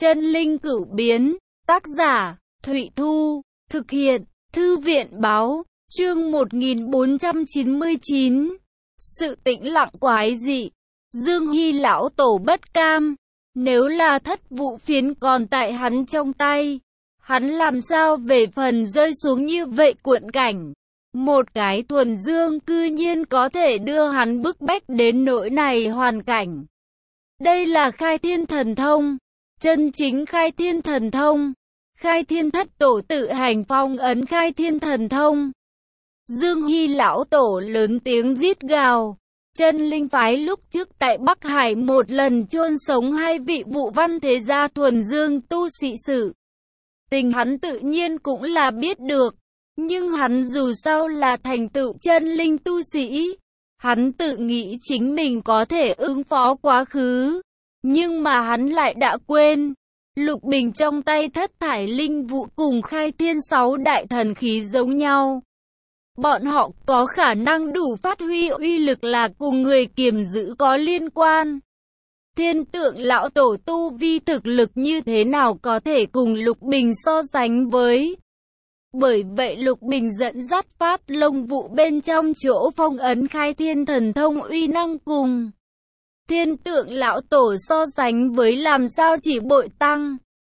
Chân linh cửu biến, tác giả, Thụy Thu, thực hiện, Thư viện Báo, chương 1499. Sự tĩnh lặng quái dị, Dương Hy lão tổ bất cam, nếu là thất vụ phiến còn tại hắn trong tay, hắn làm sao về phần rơi xuống như vậy cuộn cảnh. Một cái thuần dương cư nhiên có thể đưa hắn bức bách đến nỗi này hoàn cảnh. Đây là khai thiên thần thông, chân chính khai thiên thần thông, khai thiên thất tổ tự hành phong ấn khai thiên thần thông. Dương Hy lão tổ lớn tiếng rít gào. Chân linh phái lúc trước tại Bắc Hải một lần chôn sống hai vị vụ văn thế gia thuần dương tu sĩ sự. Tình hắn tự nhiên cũng là biết được. Nhưng hắn dù sao là thành tựu chân linh tu sĩ. Hắn tự nghĩ chính mình có thể ứng phó quá khứ. Nhưng mà hắn lại đã quên. Lục bình trong tay thất thải linh vụ cùng khai thiên sáu đại thần khí giống nhau. Bọn họ có khả năng đủ phát huy uy lực là cùng người kiềm giữ có liên quan. Thiên tượng lão tổ tu vi thực lực như thế nào có thể cùng Lục Bình so sánh với. Bởi vậy Lục Bình dẫn dắt phát lông vụ bên trong chỗ phong ấn khai thiên thần thông uy năng cùng thiên tượng lão tổ so sánh với làm sao chỉ bội tăng.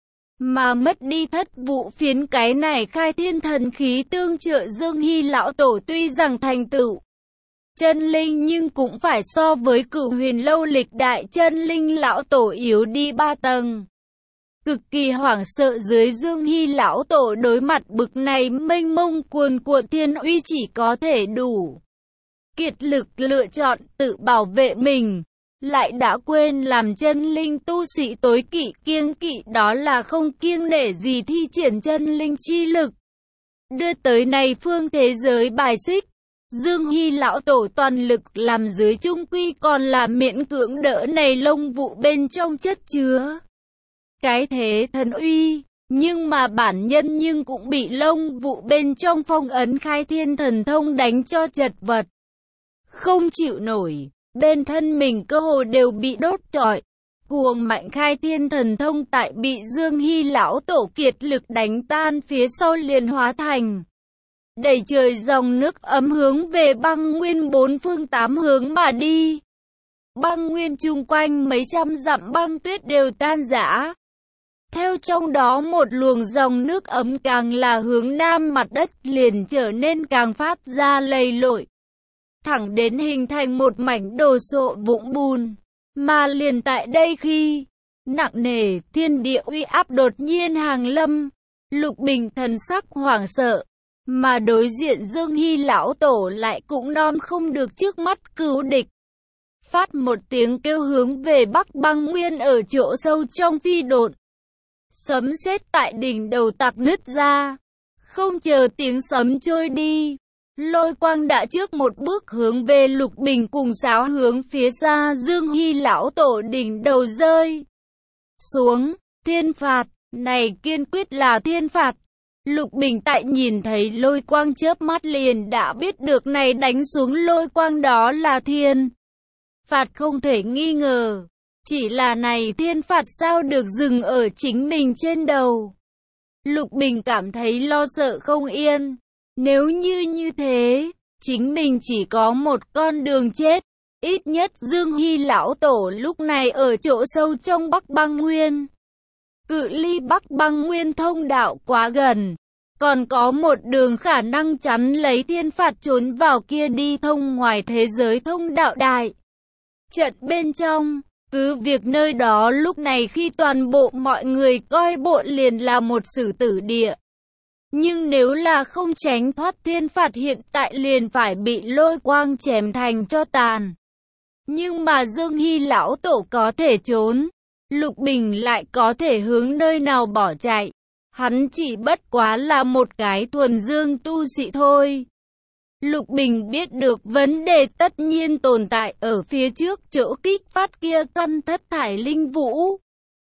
Mà mất đi thất vụ phiến cái này khai thiên thần khí tương trợ Dương Hy lão tổ tuy rằng thành tựu chân linh nhưng cũng phải so với Cửu Huyền lâu lịch đại chân linh lão tổ yếu đi 3 tầng. Cực kỳ hoảng sợ dưới Dương Hy lão tổ đối mặt bực này mênh mông cuồn cuộn thiên uy chỉ có thể đủ kiệt lực lựa chọn tự bảo vệ mình. Lại đã quên làm chân linh tu sĩ tối kỵ kiêng kỵ đó là không kiêng nể gì thi triển chân linh chi lực. Đưa tới này phương thế giới bài xích. Dương Hy lão tổ toàn lực làm dưới trung quy còn là miễn cưỡng đỡ này lông vụ bên trong chất chứa cái thế thần uy. Nhưng mà bản nhân nhưng cũng bị lông vụ bên trong phong ấn khai thiên thần thông đánh cho chật vật. Không chịu nổi. Bên thân mình cơ hồ đều bị đốt trọi. Cuồng mạnh khai thiên thần thông tại bị Dương Hy lão tổ kiệt lực đánh tan phía sau liền hóa thành đầy trời dòng nước ấm hướng về băng nguyên bốn phương tám hướng mà đi. Băng nguyên chung quanh mấy trăm dặm băng tuyết đều tan rã. Theo trong đó một luồng dòng nước ấm càng là hướng nam mặt đất liền trở nên càng phát ra lầy lội. Thẳng đến hình thành một mảnh đồ sộ vũng bùn. Mà liền tại đây khi nặng nề thiên địa uy áp đột nhiên hàng lâm, Lục Bình thần sắc hoảng sợ, mà đối diện Dương Hy lão tổ lại cũng non không được trước mắt cứu địch. Phát một tiếng kêu hướng về Bắc băng nguyên ở chỗ sâu trong phi độn. Sấm sét tại đỉnh đầu tạc nứt ra, không chờ tiếng sấm trôi đi. Lôi quang đã trước một bước hướng về Lục Bình cùng sáo hướng phía xa Dương Hy lão tổ đỉnh đầu rơi xuống. Thiên phạt, này kiên quyết là thiên phạt. Lục Bình tại nhìn thấy lôi quang chớp mắt liền đã biết được này đánh xuống lôi quang đó là thiên phạt không thể nghi ngờ. Chỉ là này thiên phạt sao được dừng ở chính mình trên đầu. Lục Bình cảm thấy lo sợ không yên. Nếu như thế, chính mình chỉ có một con đường chết. Ít nhất Dương Hy lão tổ lúc này ở chỗ sâu trong Bắc băng nguyên. Cự ly Bắc băng nguyên thông đạo quá gần. Còn có một đường khả năng chắn lấy thiên phạt trốn vào kia đi thông ngoài thế giới thông đạo đại trận bên trong. Cứ việc nơi đó lúc này khi toàn bộ mọi người coi bộ liền là một sử tử địa. Nhưng nếu là không tránh thoát thiên phạt hiện tại liền phải bị lôi quang chém thành cho tàn. Nhưng mà Dương Hy lão tổ có thể trốn, Lục Bình lại có thể hướng nơi nào bỏ chạy. Hắn chỉ bất quá là một cái thuần dương tu sĩ thôi. Lục Bình biết được vấn đề tất nhiên tồn tại ở phía trước chỗ kích phát kia căn thất thải linh vũ.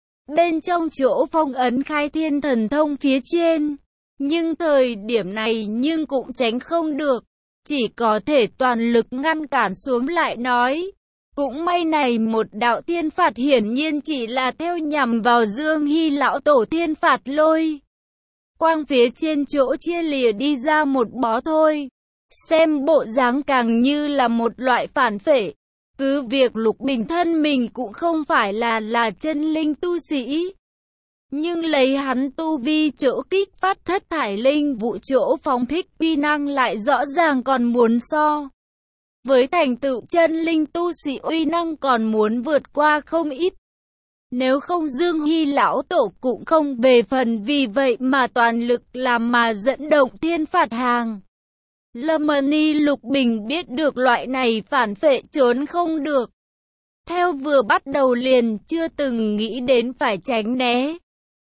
Bên trong chỗ phong ấn khai thiên thần thông phía trên. Nhưng thời điểm này nhưng cũng tránh không được. Chỉ có thể toàn lực ngăn cản xuống lại nói. Cũng may này một đạo thiên phạt hiển nhiên chỉ là theo nhằm vào Dương Hy lão tổ thiên phạt lôi. Quang phía trên chỗ chia lìa đi ra một bó thôi. Xem bộ dáng càng như là một loại phản phệ. Cứ việc Lục Bình thân mình cũng không phải là chân linh tu sĩ. Nhưng lấy hắn tu vi chỗ kích phát thất thải linh vụ chỗ phóng thích uy năng lại rõ ràng còn muốn so. Với thành tựu chân linh tu sĩ uy năng còn muốn vượt qua không ít. Nếu không Dương Hy lão tổ cũng không về phần vì vậy mà toàn lực làm mà dẫn động thiên phạt hàng. Lâm Ni Lục Bình biết được loại này phản phệ trốn không được. Theo vừa bắt đầu liền chưa từng nghĩ đến phải tránh né.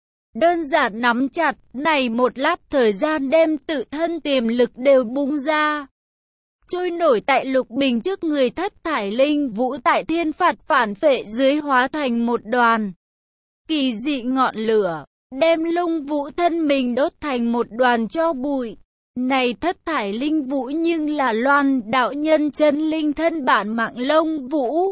Đơn giản nắm chặt, này một lát thời gian đem tự thân tiềm lực đều bung ra. Trôi nổi tại Lục Bình trước người thất thải linh vũ tại thiên phạt phản phệ dưới hóa thành một đoàn. Kỳ dị ngọn lửa, đem lông vũ thân mình đốt thành một đoàn tro bụi. Này thất thải linh vũ nhưng là Loan đạo nhân chân linh thân bản mạng lông vũ.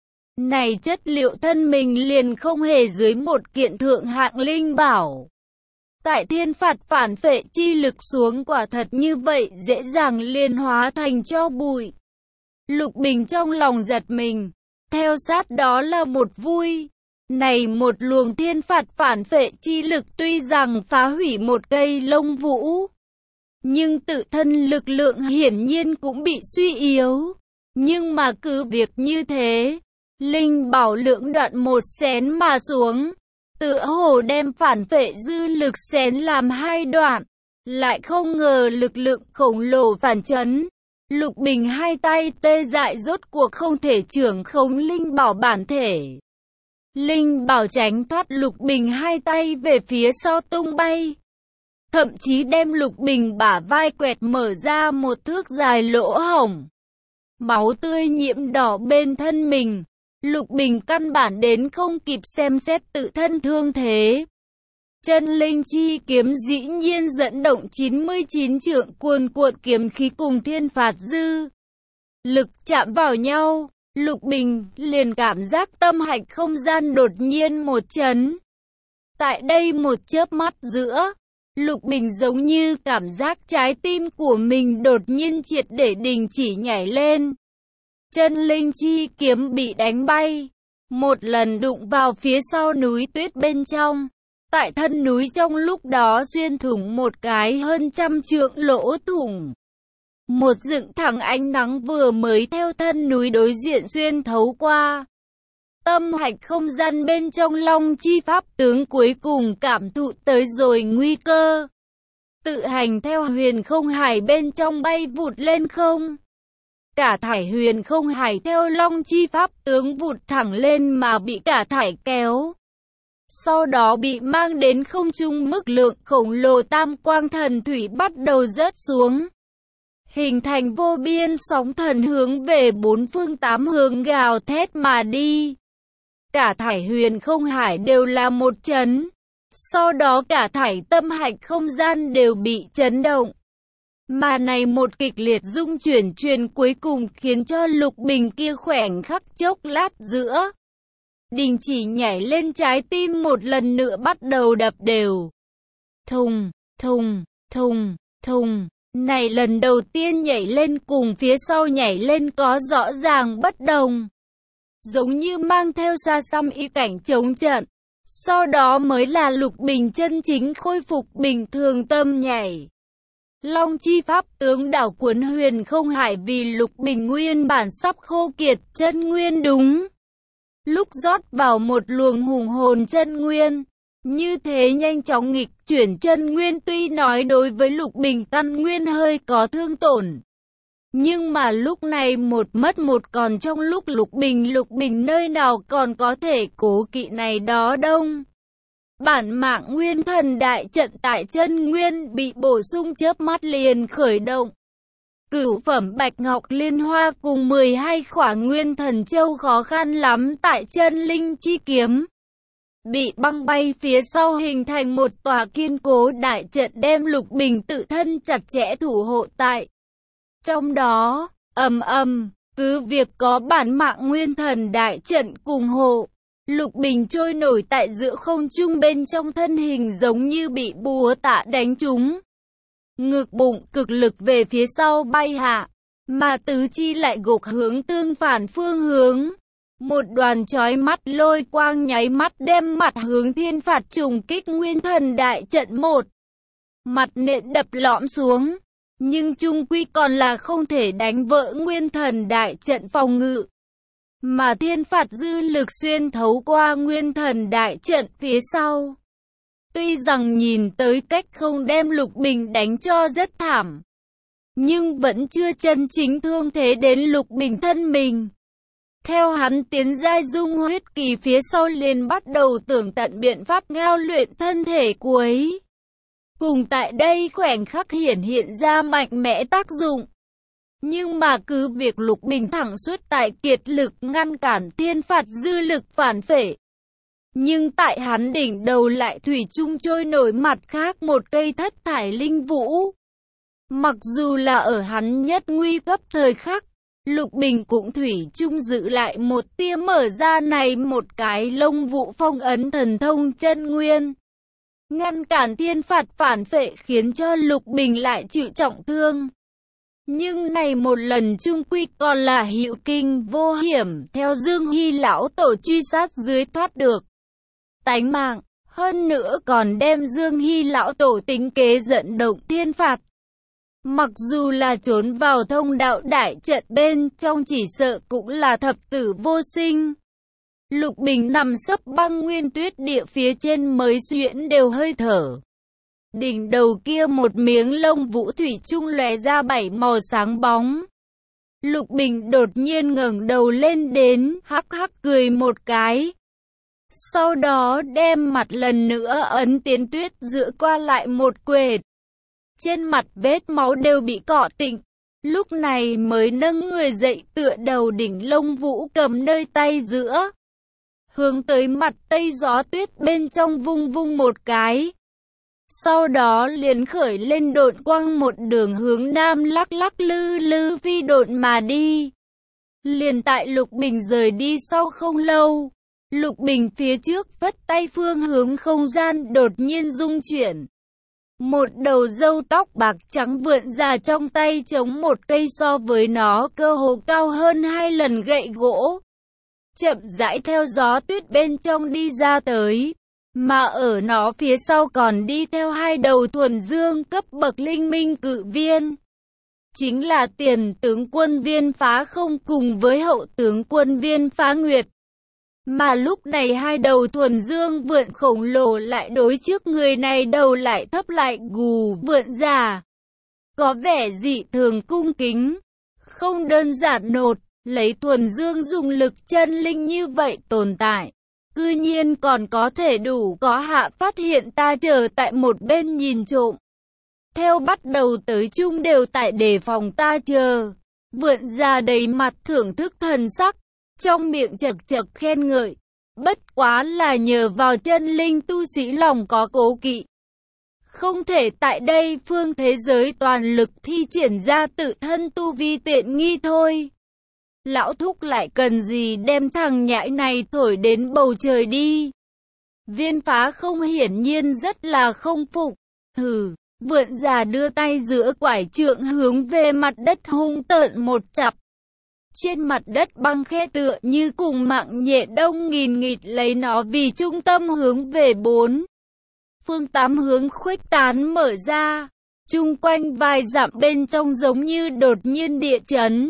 Này chất liệu thân mình liền không hề dưới một kiện thượng hạng linh bảo. Tại thiên phạt phản phệ chi lực xuống quả thật như vậy dễ dàng liền hóa thành tro bụi. Lục Bình trong lòng giật mình, theo sát đó là một vui. Này một luồng thiên phạt phản phệ chi lực tuy rằng phá hủy một cây lông vũ, nhưng tự thân lực lượng hiển nhiên cũng bị suy yếu. Nhưng mà cứ việc như thế, linh bảo lượng đoạn một xén mà xuống, tựa hồ đem phản phệ dư lực xén làm hai đoạn, lại không ngờ lực lượng khổng lồ phản chấn. Lục Bình hai tay tê dại rốt cuộc không thể trưởng khống linh bảo bản thể. Linh bảo tránh thoát Lục Bình hai tay về phía sau tung bay. Thậm chí đem Lục Bình bả vai quẹt mở ra một thước dài lỗ hổng. Máu tươi nhiễm đỏ bên thân mình. Lục Bình căn bản đến không kịp xem xét tự thân thương thế. Chân linh chi kiếm dĩ nhiên dẫn động 99 trượng cuồn cuộn kiếm khí cùng thiên phạt dư lực chạm vào nhau. Lục Bình liền cảm giác tâm hạch không gian đột nhiên một chấn. Tại đây một chớp mắt giữa, Lục Bình giống như cảm giác trái tim của mình đột nhiên triệt để đình chỉ nhảy lên. Chân linh chi kiếm bị đánh bay, một lần đụng vào phía sau núi tuyết bên trong. Tại thân núi trong lúc đó xuyên thủng một cái hơn 100 trượng lỗ thủng. Một dựng thẳng ánh nắng vừa mới theo thân núi đối diện xuyên thấu qua. Tâm hạch không gian bên trong Long Chi Pháp tướng cuối cùng cảm thụ tới rồi nguy cơ. Tự hành theo huyền không hải bên trong bay vụt lên không. Cả thải huyền không hải theo Long Chi Pháp tướng vụt thẳng lên mà bị cả thải kéo. Sau đó bị mang đến không trung, mức lượng khổng lồ tam quang thần thủy bắt đầu rớt xuống. Hình thành vô biên sóng thần hướng về bốn phương tám hướng gào thét mà đi. Cả thải huyền không hải đều là một chấn. Sau đó cả thải tâm hạch không gian đều bị chấn động. Mà này một kịch liệt rung chuyển truyền cuối cùng khiến cho Lục Bình kia khoảnh khắc chốc lát giữa đình chỉ nhảy lên, trái tim một lần nữa bắt đầu đập đều. Thùng, thùng, thùng, thùng. Này lần đầu tiên nhảy lên cùng phía sau nhảy lên có rõ ràng bất đồng. Giống như mang theo xa xăm ý cảnh chống trận. Sau đó mới là Lục Bình chân chính khôi phục bình thường tâm nhảy. Long Chi Pháp tướng đảo cuốn huyền không hải vì Lục Bình nguyên bản sắp khô kiệt chân nguyên đúng lúc rót vào một luồng hùng hồn chân nguyên. Như thế nhanh chóng nghịch chuyển chân nguyên tuy nói đối với Lục Bình căn nguyên hơi có thương tổn. Nhưng mà lúc này một mất một còn, trong lúc Lục Bình nơi nào còn có thể cố kỵ này đó đông. Bản mạng nguyên thần đại trận tại chân nguyên bị bổ sung chớp mắt liền khởi động. Cửu phẩm bạch ngọc liên hoa cùng 12 khỏa nguyên thần châu khó khăn lắm tại chân linh chi kiếm. Bị băng bay phía sau hình thành một tòa kiên cố đại trận đem Lục Bình tự thân chặt chẽ thủ hộ tại. Trong đó, ầm ầm, Cứ việc có bản mạng nguyên thần đại trận cùng hộ, Lục Bình trôi nổi tại giữa không trung, bên trong thân hình giống như bị búa tạ đánh trúng. Ngực bụng cực lực về phía sau bay hạ, mà tứ chi lại gục hướng tương phản phương hướng. Một đoàn chói mắt lôi quang nháy mắt đem mặt hướng thiên phạt trùng kích nguyên thần đại trận một. Mặt nện đập lõm xuống, nhưng chung quy còn là không thể đánh vỡ nguyên thần đại trận phòng ngự. Mà thiên phạt dư lực xuyên thấu qua nguyên thần đại trận phía sau. Tuy rằng nhìn tới cách không đem Lục Bình đánh cho rất thảm, nhưng vẫn chưa chân chính thương thế đến Lục Bình thân mình. Theo hắn tiến giai dung huyết kỳ phía sau liền bắt đầu tưởng tận biện pháp ngao luyện thân thể cuối. Cùng tại đây khoảnh khắc hiện ra mạnh mẽ tác dụng. Nhưng mà cứ việc Lục Bình thẳng suốt tại kiệt lực ngăn cản thiên phạt dư lực phản phệ. Nhưng tại hắn đỉnh đầu lại thủy chung trôi nổi mặt khác một cây thất thải linh vũ. Mặc dù là ở hắn nhất nguy cấp thời khắc, Lục Bình cũng thủy chung giữ lại một tia mở ra này một cái lông vũ phong ấn thần thông chân nguyên. Ngăn cản thiên phạt phản phệ khiến cho Lục Bình lại chịu trọng thương. Nhưng này một lần chung quy còn là hữu kinh vô hiểm, theo Dương Hy lão tổ truy sát dưới thoát được tánh mạng, hơn nữa còn đem Dương Hy lão tổ tính kế dẫn động thiên phạt. Mặc dù là trốn vào thông đạo đại trận bên trong chỉ sợ cũng là thập tử vô sinh. Lục Bình nằm sấp băng nguyên tuyết địa phía trên mới xuyễn đều hơi thở. Đỉnh đầu kia một miếng lông vũ thủy chung lóe ra 7 màu sáng bóng. Lục Bình đột nhiên ngẩng đầu lên đến, hắc hắc cười một cái. Sau đó đem mặt lần nữa ấn tiến tuyết dựa qua lại một quệt. Trên mặt vết máu đều bị cọ tịnh. Lúc này mới nâng người dậy tựa đầu đỉnh lông vũ cầm nơi tay giữa. Hướng tới mặt tây gió tuyết bên trong vung vung một cái. Sau đó liền khởi lên độn quang một đường hướng nam lắc lắc lư lư phi độn mà đi. Liền tại Lục Bình rời đi sau không lâu, Lục Bình phía trước vất tay phương hướng không gian đột nhiên rung chuyển. Một đầu râu tóc bạc trắng vượn ra trong tay chống một cây so với nó cơ hồ cao hơn 2 lần gậy gỗ. Chậm rãi theo gió tuyết bên trong đi ra tới. Mà ở nó phía sau còn đi theo 2 đầu thuần dương cấp bậc linh minh cự viên. Chính là tiền tướng quân Viên Phá Không cùng với hậu tướng quân Viên Phá Nguyệt. Mà lúc này 2 đầu thuần dương vượn khổng lồ lại đối trước người này đầu lại thấp lại gù vượn già. Có vẻ dị thường cung kính, không đơn giản nột, lấy thuần dương dùng lực chân linh như vậy tồn tại. Cư nhiên còn có thể đủ có hạ phát hiện ta chờ tại một bên nhìn trộm. Theo bắt đầu tới chung đều tại đề phòng ta chờ. Vượn già đầy mặt thưởng thức thần sắc, trong miệng chật chật khen ngợi. Bất quá là nhờ vào chân linh tu sĩ lòng có cố kỵ. Không thể tại đây phương thế giới toàn lực thi triển ra tự thân tu vi tiện nghi thôi. Lão thúc lại cần gì đem thằng nhãi này thổi đến bầu trời đi. Viên Phá Không hiển nhiên rất là không phục. Hừ, vượn già đưa tay giữa quải trượng hướng về mặt đất hung tợn một chặp. Trên mặt đất băng khe tựa như cùng mạng nhện đông nghìn nghịt lấy nó vì trung tâm hướng về 4 phương 8 hướng khuếch tán mở ra. Chung quanh vài dặm bên trong giống như đột nhiên địa chấn.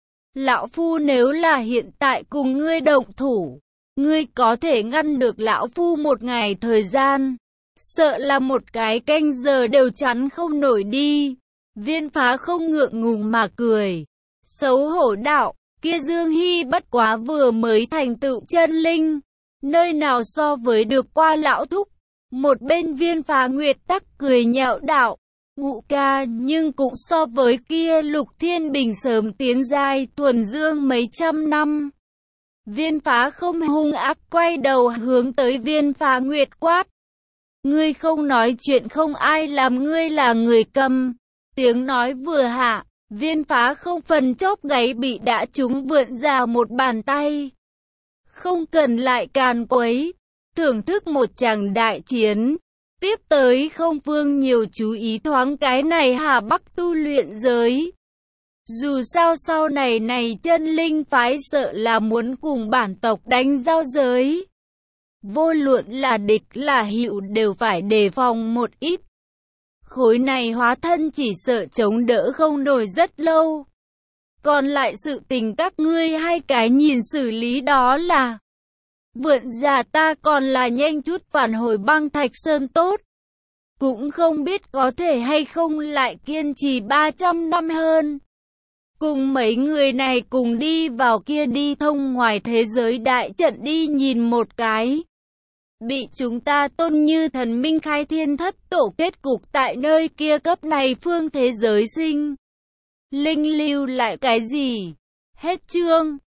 Lão Phu nếu là hiện tại cùng ngươi động thủ, ngươi có thể ngăn được Lão Phu một ngày thời gian. Sợ là một cái canh giờ đều chắn không nổi đi. Viên Phá Không ngượng ngùng mà cười. Xấu hổ đạo, kia Dương Hy bất quá vừa mới thành tựu chân linh. Nơi nào so với được qua lão thúc. Một bên Viên Phá Nguyệt tắc cười nhạo đạo. Ngụ ca nhưng cũng so với kia Lục Thiên Bình sớm tiến giai thuần dương mấy trăm năm. Viên Phá Không hung ác quay đầu hướng tới Viên Phá Nguyệt quát. Ngươi không nói chuyện không ai làm ngươi là người câm. Tiếng nói vừa hạ, Viên phá không phần chóp gáy bị đã trúng vượn ra một bàn tay. Không cần lại càn quấy, thưởng thức một tràng đại chiến. Tiếp tới không vương nhiều chú ý thoáng cái này Hà Bắc tu luyện giới. Dù sao sau này chân linh phái sợ là muốn cùng bản tộc đánh giao giới. Vô luận là địch là hữu đều phải đề phòng một ít. Khối này hóa thân chỉ sợ chống đỡ không nổi rất lâu. Còn lại sự tình các ngươi hai cái nhìn xử lý đó là. Vượn già ta còn là nhanh chút phản hồi Băng Thạch Sơn tốt. Cũng không biết có thể hay không lại kiên trì 300 năm hơn. Cùng mấy người này cùng đi vào kia đi thông ngoài thế giới đại trận đi nhìn một cái. Bị chúng ta tôn như thần minh khai thiên thất tổ kết cục tại nơi kia cấp này phương thế giới sinh. Linh lưu lại cái gì? Hết chương.